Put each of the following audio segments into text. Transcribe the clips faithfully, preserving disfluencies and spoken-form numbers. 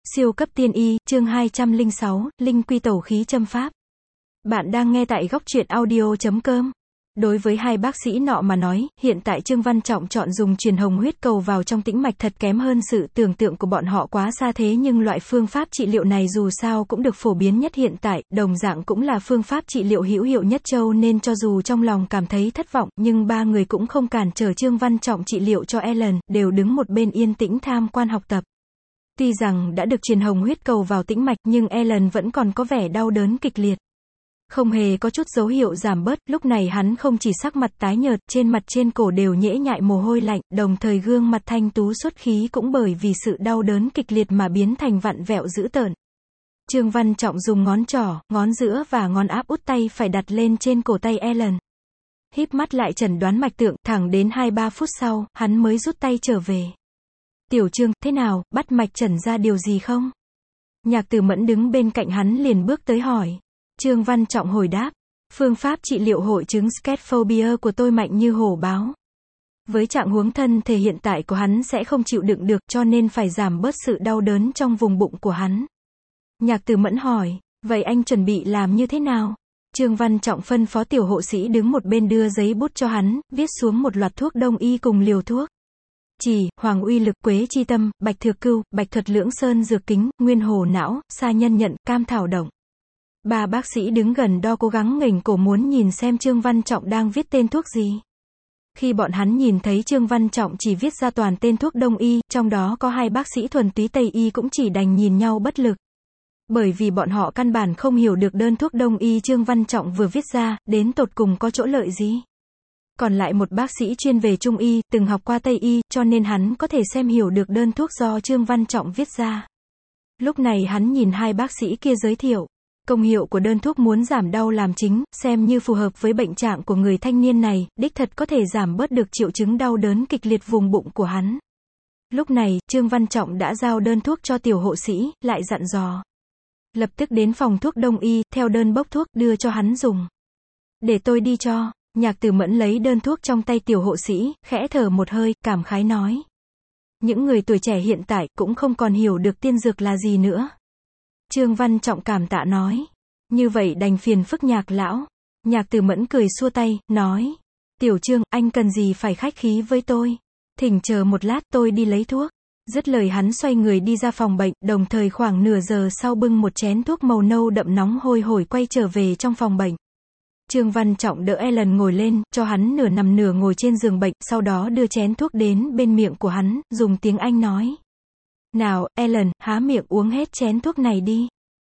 Siêu cấp tiên y, chương hai trăm lẻ sáu, Linh quy tẩu khí châm pháp. Bạn đang nghe tại góc truyện audio chấm com. Đối với hai bác sĩ nọ mà nói, hiện tại Trương Văn Trọng chọn dùng truyền hồng huyết cầu vào trong tĩnh mạch thật kém hơn sự tưởng tượng của bọn họ quá xa, thế nhưng loại phương pháp trị liệu này dù sao cũng được phổ biến nhất hiện tại, đồng dạng cũng là phương pháp trị liệu hữu hiệu nhất châu, nên cho dù trong lòng cảm thấy thất vọng, nhưng ba người cũng không cản trở Trương Văn Trọng trị liệu cho Ellen, đều đứng một bên yên tĩnh tham quan học tập. Tuy rằng đã được truyền hồng huyết cầu vào tĩnh mạch, nhưng Ellen vẫn còn có vẻ đau đớn kịch liệt. Không hề có chút dấu hiệu giảm bớt, lúc này hắn không chỉ sắc mặt tái nhợt, trên mặt trên cổ đều nhễ nhại mồ hôi lạnh, đồng thời gương mặt thanh tú xuất khí cũng bởi vì sự đau đớn kịch liệt mà biến thành vặn vẹo dữ tợn. Trương Văn Trọng dùng ngón trỏ, ngón giữa và ngón áp út tay phải đặt lên trên cổ tay Ellen. Híp mắt lại chẩn đoán mạch tượng, thẳng đến hai ba phút sau, hắn mới rút tay trở về. Tiểu Trương, thế nào, bắt mạch chẩn ra điều gì không? Nhạc Tử Mẫn đứng bên cạnh hắn liền bước tới hỏi. Trương Văn Trọng hồi đáp, phương pháp trị liệu hội chứng Sclerophobia của tôi mạnh như hổ báo. Với trạng huống thân thể hiện tại của hắn sẽ không chịu đựng được, cho nên phải giảm bớt sự đau đớn trong vùng bụng của hắn. Nhạc Tử Mẫn hỏi, vậy anh chuẩn bị làm như thế nào? Trương Văn Trọng phân phó tiểu hộ sĩ đứng một bên đưa giấy bút cho hắn, viết xuống một loạt thuốc đông y cùng liều thuốc. Chỉ, hoàng uy lực, quế chi tâm, bạch thược cưu, bạch thuật lưỡng sơn dược kính, nguyên hồ não, sa nhân nhận, cam thảo động. Ba bác sĩ đứng gần đó cố gắng nghềnh cổ muốn nhìn xem Trương Văn Trọng đang viết tên thuốc gì. Khi bọn hắn nhìn thấy Trương Văn Trọng chỉ viết ra toàn tên thuốc đông y, trong đó có hai bác sĩ thuần túy Tây y cũng chỉ đành nhìn nhau bất lực. Bởi vì bọn họ căn bản không hiểu được đơn thuốc đông y Trương Văn Trọng vừa viết ra, đến tột cùng có chỗ lợi gì. Còn lại một bác sĩ chuyên về Trung y, từng học qua Tây y, cho nên hắn có thể xem hiểu được đơn thuốc do Trương Văn Trọng viết ra. Lúc này hắn nhìn hai bác sĩ kia giới thiệu. Công hiệu của đơn thuốc muốn giảm đau làm chính, xem như phù hợp với bệnh trạng của người thanh niên này, đích thật có thể giảm bớt được triệu chứng đau đớn kịch liệt vùng bụng của hắn. Lúc này, Trương Văn Trọng đã giao đơn thuốc cho tiểu hộ sĩ, lại dặn dò. Lập tức đến phòng thuốc đông y, theo đơn bốc thuốc, đưa cho hắn dùng. Để tôi đi cho. Nhạc Tử Mẫn lấy đơn thuốc trong tay tiểu hộ sĩ, khẽ thở một hơi, cảm khái nói. Những người tuổi trẻ hiện tại cũng không còn hiểu được tiên dược là gì nữa. Trương Văn Trọng cảm tạ nói. Như vậy đành phiền phức Nhạc lão. Nhạc Tử Mẫn cười xua tay, nói. Tiểu Trương, anh cần gì phải khách khí với tôi. Thỉnh chờ một lát, tôi đi lấy thuốc. Dứt lời hắn xoay người đi ra phòng bệnh, đồng thời khoảng nửa giờ sau bưng một chén thuốc màu nâu đậm nóng hôi hổi quay trở về trong phòng bệnh. Trương Văn Trọng đỡ Ellen ngồi lên, cho hắn nửa nằm nửa ngồi trên giường bệnh, sau đó đưa chén thuốc đến bên miệng của hắn, dùng tiếng Anh nói. Nào, Ellen, há miệng uống hết chén thuốc này đi.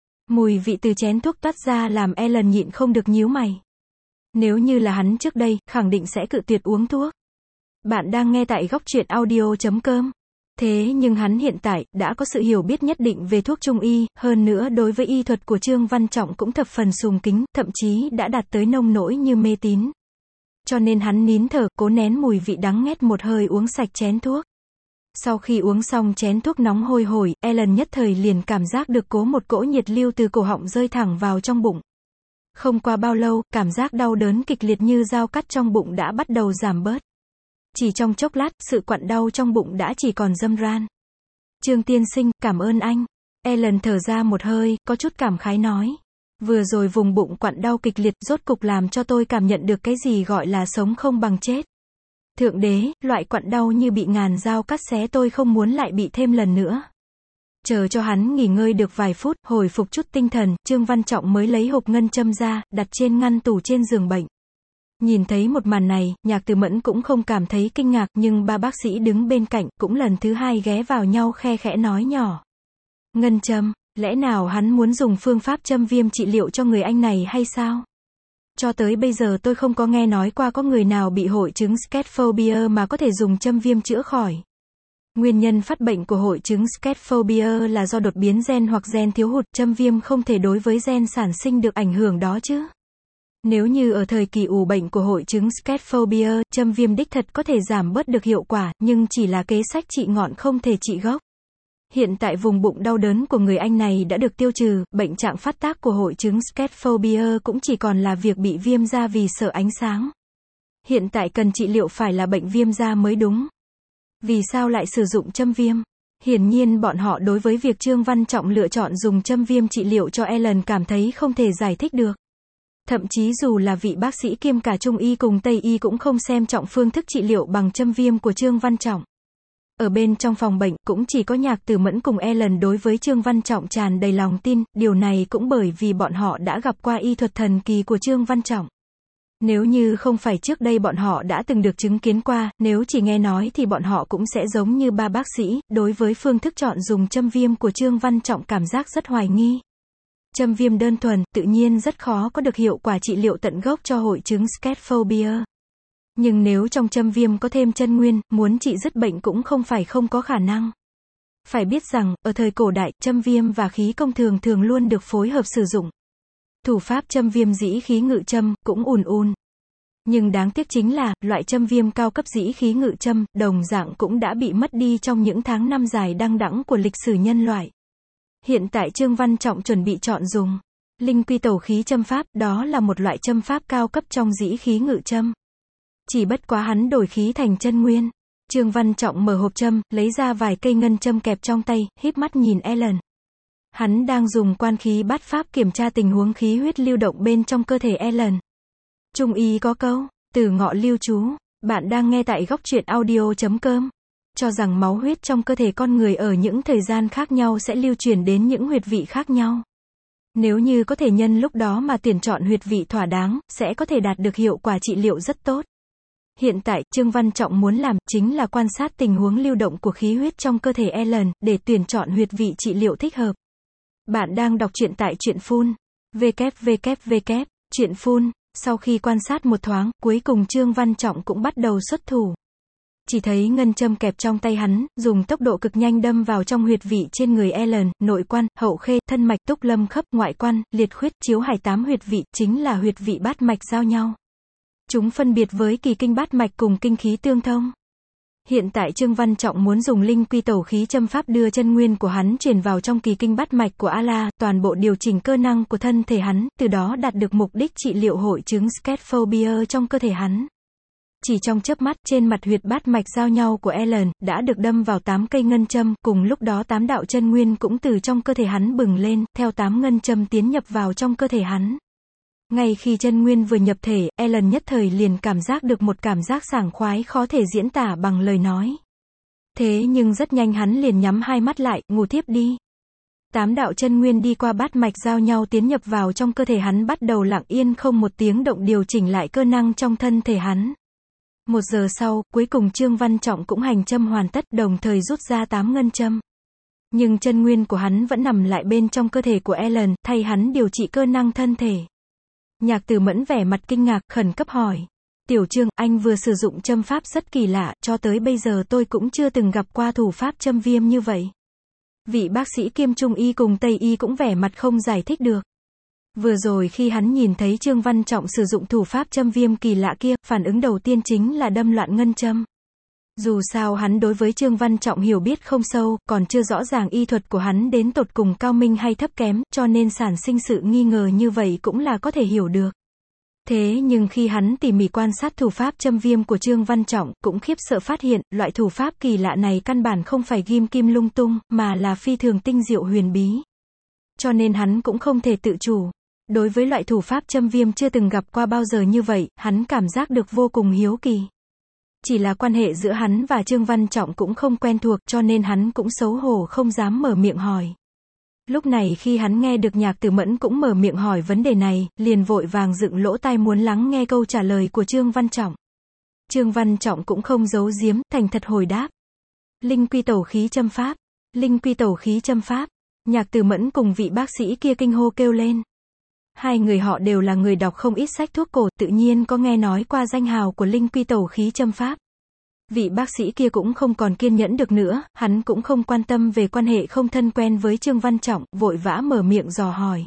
Mùi vị từ chén thuốc toát ra làm Ellen nhịn không được nhíu mày. Nếu như là hắn trước đây, khẳng định sẽ cự tuyệt uống thuốc. Bạn đang nghe tại góc truyện audio chấm com. Thế nhưng hắn hiện tại, đã có sự hiểu biết nhất định về thuốc Trung y, hơn nữa đối với y thuật của Trương Văn Trọng cũng thập phần sùng kính, thậm chí đã đạt tới nông nỗi như mê tín. Cho nên hắn nín thở, cố nén mùi vị đắng nghét một hơi uống sạch chén thuốc. Sau khi uống xong chén thuốc nóng hôi hổi, Ellen nhất thời liền cảm giác được cố một cỗ nhiệt lưu từ cổ họng rơi thẳng vào trong bụng. Không qua bao lâu, cảm giác đau đớn kịch liệt như dao cắt trong bụng đã bắt đầu giảm bớt. Chỉ trong chốc lát, sự quặn đau trong bụng đã chỉ còn râm ran. Trương tiên sinh, cảm ơn anh. Ellen thở ra một hơi, có chút cảm khái nói. Vừa rồi vùng bụng quặn đau kịch liệt, rốt cục làm cho tôi cảm nhận được cái gì gọi là sống không bằng chết. Thượng đế, loại quặn đau như bị ngàn dao cắt xé tôi không muốn lại bị thêm lần nữa. Chờ cho hắn nghỉ ngơi được vài phút, hồi phục chút tinh thần, Trương Văn Trọng mới lấy hộp ngân châm ra, đặt trên ngăn tủ trên giường bệnh. Nhìn thấy một màn này, Nhạc Tử Mẫn cũng không cảm thấy kinh ngạc, nhưng ba bác sĩ đứng bên cạnh, cũng lần thứ hai ghé vào nhau khe khẽ nói nhỏ. Ngân châm, lẽ nào hắn muốn dùng phương pháp châm viêm trị liệu cho người anh này hay sao? Cho tới bây giờ tôi không có nghe nói qua có người nào bị hội chứng Sclerophobia mà có thể dùng châm viêm chữa khỏi. Nguyên nhân phát bệnh của hội chứng Sclerophobia là do đột biến gen hoặc gen thiếu hụt, châm viêm không thể đối với gen sản sinh được ảnh hưởng đó chứ. Nếu như ở thời kỳ ủ bệnh của hội chứng Sclerophobia, châm viêm đích thật có thể giảm bớt được hiệu quả, nhưng chỉ là kế sách trị ngọn không thể trị gốc. Hiện tại vùng bụng đau đớn của người anh này đã được tiêu trừ, bệnh trạng phát tác của hội chứng Sclerophobia cũng chỉ còn là việc bị viêm da vì sợ ánh sáng. Hiện tại cần trị liệu phải là bệnh viêm da mới đúng. Vì sao lại sử dụng châm viêm? Hiển nhiên bọn họ đối với việc Trương Văn Trọng lựa chọn dùng châm viêm trị liệu cho Ellen cảm thấy không thể giải thích được. Thậm chí dù là vị bác sĩ kiêm cả Trung y cùng Tây y cũng không xem trọng phương thức trị liệu bằng châm viêm của Trương Văn Trọng. Ở bên trong phòng bệnh, cũng chỉ có Nhạc Tử Mẫn cùng Ellen đối với Trương Văn Trọng tràn đầy lòng tin, điều này cũng bởi vì bọn họ đã gặp qua y thuật thần kỳ của Trương Văn Trọng. Nếu như không phải trước đây bọn họ đã từng được chứng kiến qua, nếu chỉ nghe nói thì bọn họ cũng sẽ giống như ba bác sĩ, đối với phương thức chọn dùng châm viêm của Trương Văn Trọng cảm giác rất hoài nghi. Châm viêm đơn thuần, tự nhiên rất khó có được hiệu quả trị liệu tận gốc cho hội chứng sclerophobia. Nhưng nếu trong châm viêm có thêm chân nguyên, muốn trị dứt bệnh cũng không phải không có khả năng. Phải biết rằng, ở thời cổ đại, châm viêm và khí công thường thường luôn được phối hợp sử dụng. Thủ pháp châm viêm dĩ khí ngự châm, cũng ùn ùn. Nhưng đáng tiếc chính là, loại châm viêm cao cấp dĩ khí ngự châm, đồng dạng cũng đã bị mất đi trong những tháng năm dài đăng đẵng của lịch sử nhân loại. Hiện tại Trương Văn Trọng chuẩn bị chọn dùng linh quy tẩu khí châm pháp, đó là một loại châm pháp cao cấp trong dĩ khí ngự châm. Chỉ bất quá hắn đổi khí thành chân nguyên. Trương Văn Trọng mở hộp châm, lấy ra vài cây ngân châm kẹp trong tay, híp mắt nhìn Ellen. Hắn đang dùng quan khí bát pháp kiểm tra tình huống khí huyết lưu động bên trong cơ thể Ellen. Trung y có câu, từ ngọ lưu trú. Bạn đang nghe tại góc truyện audio chấm com. Cho rằng máu huyết trong cơ thể con người ở những thời gian khác nhau sẽ lưu truyền đến những huyệt vị khác nhau. Nếu như có thể nhân lúc đó mà tuyển chọn huyệt vị thỏa đáng, sẽ có thể đạt được hiệu quả trị liệu rất tốt. Hiện tại, Trương Văn Trọng muốn làm, chính là quan sát tình huống lưu động của khí huyết trong cơ thể Ellen, để tuyển chọn huyệt vị trị liệu thích hợp. Bạn đang đọc truyện tại Truyện Phun. www. Truyện Phun. Sau khi quan sát một thoáng, cuối cùng Trương Văn Trọng cũng bắt đầu xuất thủ. Chỉ thấy ngân châm kẹp trong tay hắn, dùng tốc độ cực nhanh đâm vào trong huyệt vị trên người Ellen, nội quan, hậu khê, thân mạch, túc lâm khấp, ngoại quan, liệt khuyết, chiếu hải tám huyệt vị, chính là huyệt vị bát mạch giao nhau. Chúng phân biệt với kỳ kinh bát mạch cùng kinh khí tương thông. Hiện tại Trương Văn Trọng muốn dùng linh quy tẩu khí châm pháp đưa chân nguyên của hắn truyền vào trong kỳ kinh bát mạch của A-la, toàn bộ điều chỉnh cơ năng của thân thể hắn, từ đó đạt được mục đích trị liệu hội chứng sclerophobia trong cơ thể hắn. Chỉ trong chớp mắt, trên mặt huyệt bát mạch giao nhau của Ellen, đã được đâm vào tám cây ngân châm, cùng lúc đó tám đạo chân nguyên cũng từ trong cơ thể hắn bừng lên, theo tám ngân châm tiến nhập vào trong cơ thể hắn. Ngay khi chân nguyên vừa nhập thể, Ellen nhất thời liền cảm giác được một cảm giác sảng khoái khó thể diễn tả bằng lời nói. Thế nhưng rất nhanh hắn liền nhắm hai mắt lại, ngủ thiếp đi. Tám đạo chân nguyên đi qua bát mạch giao nhau tiến nhập vào trong cơ thể hắn, bắt đầu lặng yên không một tiếng động điều chỉnh lại cơ năng trong thân thể hắn. Một giờ sau, cuối cùng Trương Văn Trọng cũng hành châm hoàn tất, đồng thời rút ra tám ngân châm. Nhưng chân nguyên của hắn vẫn nằm lại bên trong cơ thể của Ellen, thay hắn điều trị cơ năng thân thể. Nhạc Tử Mẫn vẻ mặt kinh ngạc, khẩn cấp hỏi. Tiểu Trương, anh vừa sử dụng châm pháp rất kỳ lạ, cho tới bây giờ tôi cũng chưa từng gặp qua thủ pháp châm viêm như vậy. Vị bác sĩ kiêm Trung y cùng Tây y cũng vẻ mặt không giải thích được. Vừa rồi khi hắn nhìn thấy Trương Văn Trọng sử dụng thủ pháp châm viêm kỳ lạ kia, phản ứng đầu tiên chính là đâm loạn ngân châm. Dù sao hắn đối với Trương Văn Trọng hiểu biết không sâu, còn chưa rõ ràng y thuật của hắn đến tột cùng cao minh hay thấp kém, cho nên sản sinh sự nghi ngờ như vậy cũng là có thể hiểu được. Thế nhưng khi hắn tỉ mỉ quan sát thủ pháp châm viêm của Trương Văn Trọng, cũng khiếp sợ phát hiện, loại thủ pháp kỳ lạ này căn bản không phải ghim kim lung tung, mà là phi thường tinh diệu huyền bí. Cho nên hắn cũng không thể tự chủ. Đối với loại thủ pháp châm viêm chưa từng gặp qua bao giờ như vậy, hắn cảm giác được vô cùng hiếu kỳ. Chỉ là quan hệ giữa hắn và Trương Văn Trọng cũng không quen thuộc, cho nên hắn cũng xấu hổ không dám mở miệng hỏi. Lúc này khi hắn nghe được Nhạc Tử Mẫn cũng mở miệng hỏi vấn đề này, liền vội vàng dựng lỗ tai muốn lắng nghe câu trả lời của Trương Văn Trọng. Trương Văn Trọng cũng không giấu giếm, thành thật hồi đáp. Linh quy tẩu khí châm pháp. Linh quy tẩu khí châm pháp. Nhạc Tử Mẫn cùng vị bác sĩ kia kinh hô kêu lên. Hai người họ đều là người đọc không ít sách thuốc cổ, tự nhiên có nghe nói qua danh hào của linh quy tẩu khí châm pháp. Vị bác sĩ kia cũng không còn kiên nhẫn được nữa, hắn cũng không quan tâm về quan hệ không thân quen với Trương Văn Trọng, vội vã mở miệng dò hỏi.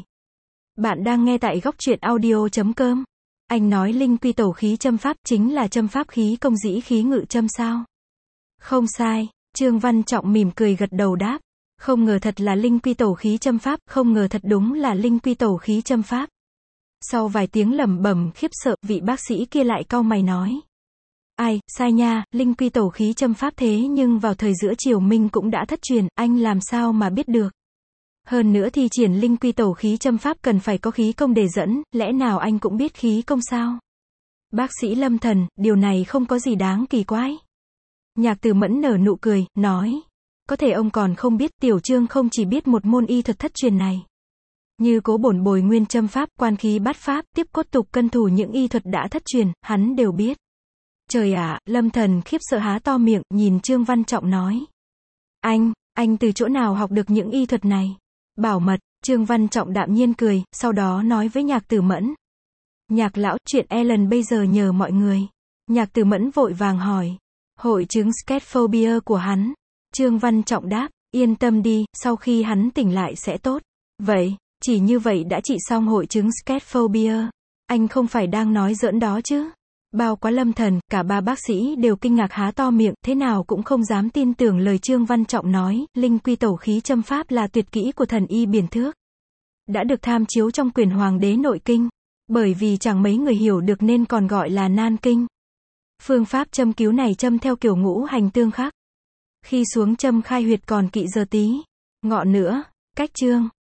Bạn đang nghe tại góc truyện audio chấm com. Anh nói linh quy tẩu khí châm pháp chính là châm pháp khí công dĩ khí ngự châm sao? Không sai, Trương Văn Trọng mỉm cười gật đầu đáp. Không ngờ thật là linh quy tẩu khí châm pháp, không ngờ thật đúng là linh quy tẩu khí châm pháp. Sau vài tiếng lẩm bẩm khiếp sợ, vị bác sĩ kia lại cau mày nói. Ai, sai nha, linh quy tẩu khí châm pháp thế nhưng vào thời giữa triều Minh cũng đã thất truyền, anh làm sao mà biết được. Hơn nữa thì triển linh quy tẩu khí châm pháp cần phải có khí công để dẫn, lẽ nào anh cũng biết khí công sao? Bác sĩ Lâm Thần, điều này không có gì đáng kỳ quái. Nhạc Tử Mẫn nở nụ cười, nói. Có thể ông còn không biết, Tiểu Trương không chỉ biết một môn y thuật thất truyền này. Như Cố Bổn bồi nguyên châm pháp, quan khí bát pháp, tiếp cốt tục cân thủ những y thuật đã thất truyền, hắn đều biết. Trời ạ, Lâm Thần khiếp sợ há to miệng, nhìn Trương Văn Trọng nói. Anh, anh từ chỗ nào học được những y thuật này? Bảo mật, Trương Văn Trọng đạm nhiên cười, sau đó nói với Nhạc Tử Mẫn. Nhạc lão, chuyện Ellen bây giờ nhờ mọi người. Nhạc Tử Mẫn vội vàng hỏi. Hội chứng scatophobia của hắn. Trương Văn Trọng đáp, yên tâm đi, sau khi hắn tỉnh lại sẽ tốt. Vậy, chỉ như vậy đã trị xong hội chứng scatophobia. Anh không phải đang nói giỡn đó chứ? Bao quá Lâm Thần, cả ba bác sĩ đều kinh ngạc há to miệng, thế nào cũng không dám tin tưởng lời Trương Văn Trọng nói, linh quy tẩu khí châm pháp là tuyệt kỹ của thần y Biển Thước. Đã được tham chiếu trong quyển Hoàng đế nội kinh. Bởi vì chẳng mấy người hiểu được nên còn gọi là nan kinh. Phương pháp châm cứu này châm theo kiểu ngũ hành tương khắc. Khi xuống châm khai huyệt còn kỵ giờ tí. Ngọ nữa, cách chương.